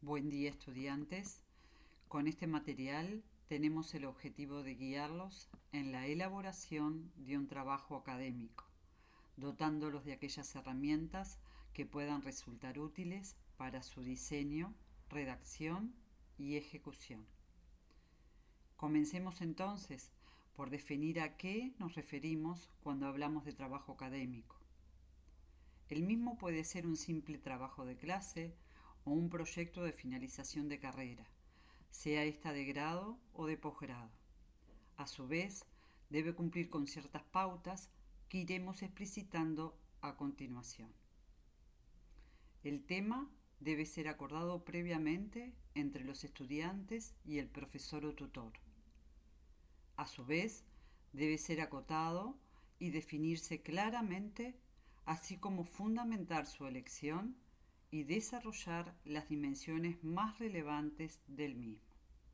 Buen día, estudiantes. Con este material tenemos el objetivo de guiarlos en la elaboración de un trabajo académico, dotándolos de aquellas herramientas que puedan resultar útiles para su diseño, redacción y ejecución. Comencemos entonces por definir a qué nos referimos cuando hablamos de trabajo académico. El mismo puede ser un simple trabajo de clase o un proyecto de finalización de carrera, sea esta de grado o de posgrado. A su vez, debe cumplir con ciertas pautas que iremos explicitando a continuación. El tema debe ser acordado previamente entre los estudiantes y el profesor o tutor. A su vez, debe ser acotado y definirse claramente, así como fundamentar su elección y desarrollar las dimensiones más relevantes del mismo.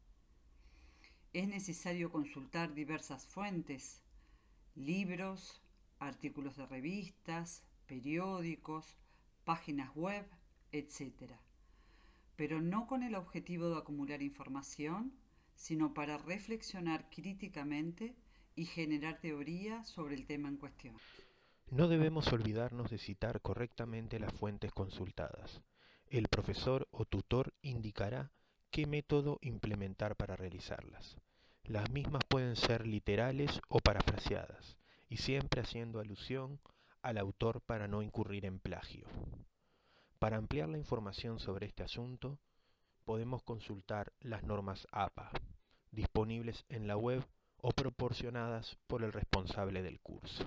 Es necesario consultar diversas fuentes, libros, artículos de revistas, periódicos, páginas web, etc., pero no con el objetivo de acumular información, sino para reflexionar críticamente y generar teoría sobre el tema en cuestión. No debemos olvidarnos de citar correctamente las fuentes consultadas. El profesor o tutor indicará qué método implementar para realizarlas. Las mismas pueden ser literales o parafraseadas, y siempre haciendo alusión al autor para no incurrir en plagio. Para ampliar la información sobre este asunto, podemos consultar las normas APA, disponibles en la web o proporcionadas por el responsable del curso.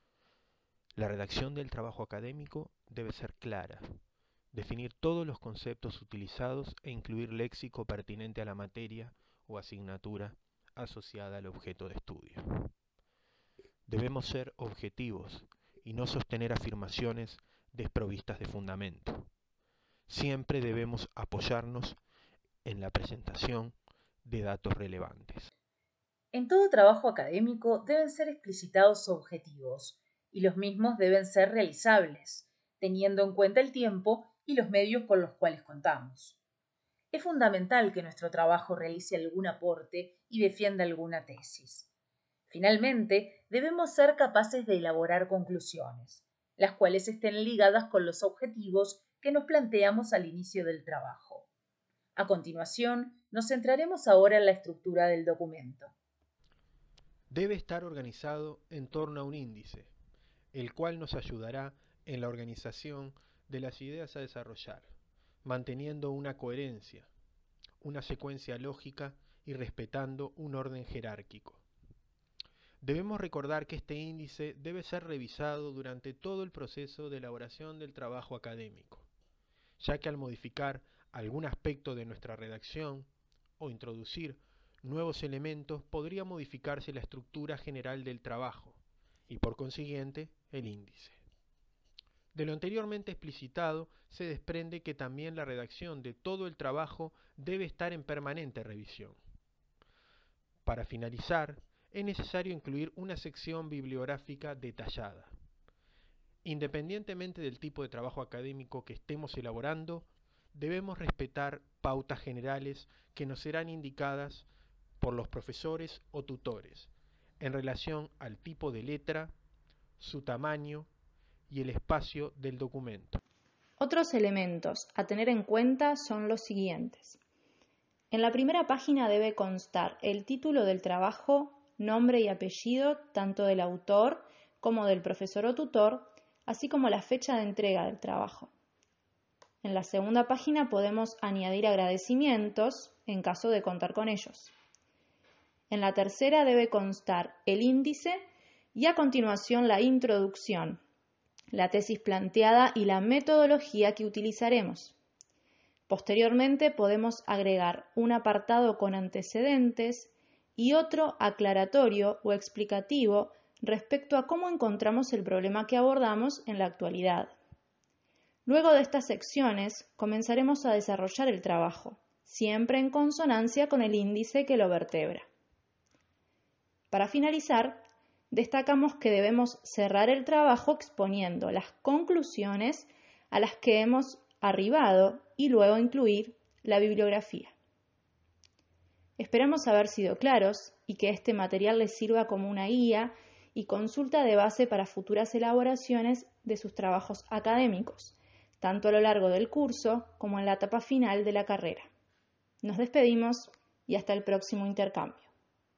La redacción del trabajo académico debe ser clara, definir todos los conceptos utilizados e incluir léxico pertinente a la materia o asignatura asociada al objeto de estudio. Debemos ser objetivos y no sostener afirmaciones desprovistas de fundamento. Siempre debemos apoyarnos en la presentación de datos relevantes. En todo trabajo académico deben ser explicitados objetivos, y los mismos deben ser realizables, teniendo en cuenta el tiempo y los medios con los cuales contamos. Es fundamental que nuestro trabajo realice algún aporte y defienda alguna tesis. Finalmente, debemos ser capaces de elaborar conclusiones, las cuales estén ligadas con los objetivos que nos planteamos al inicio del trabajo. A continuación, nos centraremos ahora en la estructura del documento. Debe estar organizado en torno a un índice, el cual nos ayudará en la organización de las ideas a desarrollar, manteniendo una coherencia, una secuencia lógica y respetando un orden jerárquico. Debemos recordar que este índice debe ser revisado durante todo el proceso de elaboración del trabajo académico, ya que al modificar algún aspecto de nuestra redacción o introducir nuevos elementos podría modificarse la estructura general del trabajo y por consiguiente el índice. De lo anteriormente explicitado se desprende que también la redacción de todo el trabajo debe estar en permanente revisión. Para finalizar, es necesario incluir una sección bibliográfica detallada. Independientemente del tipo de trabajo académico que estemos elaborando, debemos respetar pautas generales que nos serán indicadas por los profesores o tutores en relación al tipo de letra, su tamaño y el espacio del documento. Otros elementos a tener en cuenta son los siguientes. En la primera página debe constar el título del trabajo, nombre y apellido tanto del autor como del profesor o tutor, así como la fecha de entrega del trabajo. En la segunda página podemos añadir agradecimientos en caso de contar con ellos. En la tercera debe constar el índice y a continuación la introducción, la tesis planteada y la metodología que utilizaremos. Posteriormente podemos agregar un apartado con antecedentes y otro aclaratorio o explicativo respecto a cómo encontramos el problema que abordamos en la actualidad. Luego de estas secciones comenzaremos a desarrollar el trabajo, siempre en consonancia con el índice que lo vertebra. Para finalizar, destacamos que debemos cerrar el trabajo exponiendo las conclusiones a las que hemos arribado y luego incluir la bibliografía. Esperamos haber sido claros y que este material les sirva como una guía y consulta de base para futuras elaboraciones de sus trabajos académicos, tanto a lo largo del curso como en la etapa final de la carrera. Nos despedimos y hasta el próximo intercambio.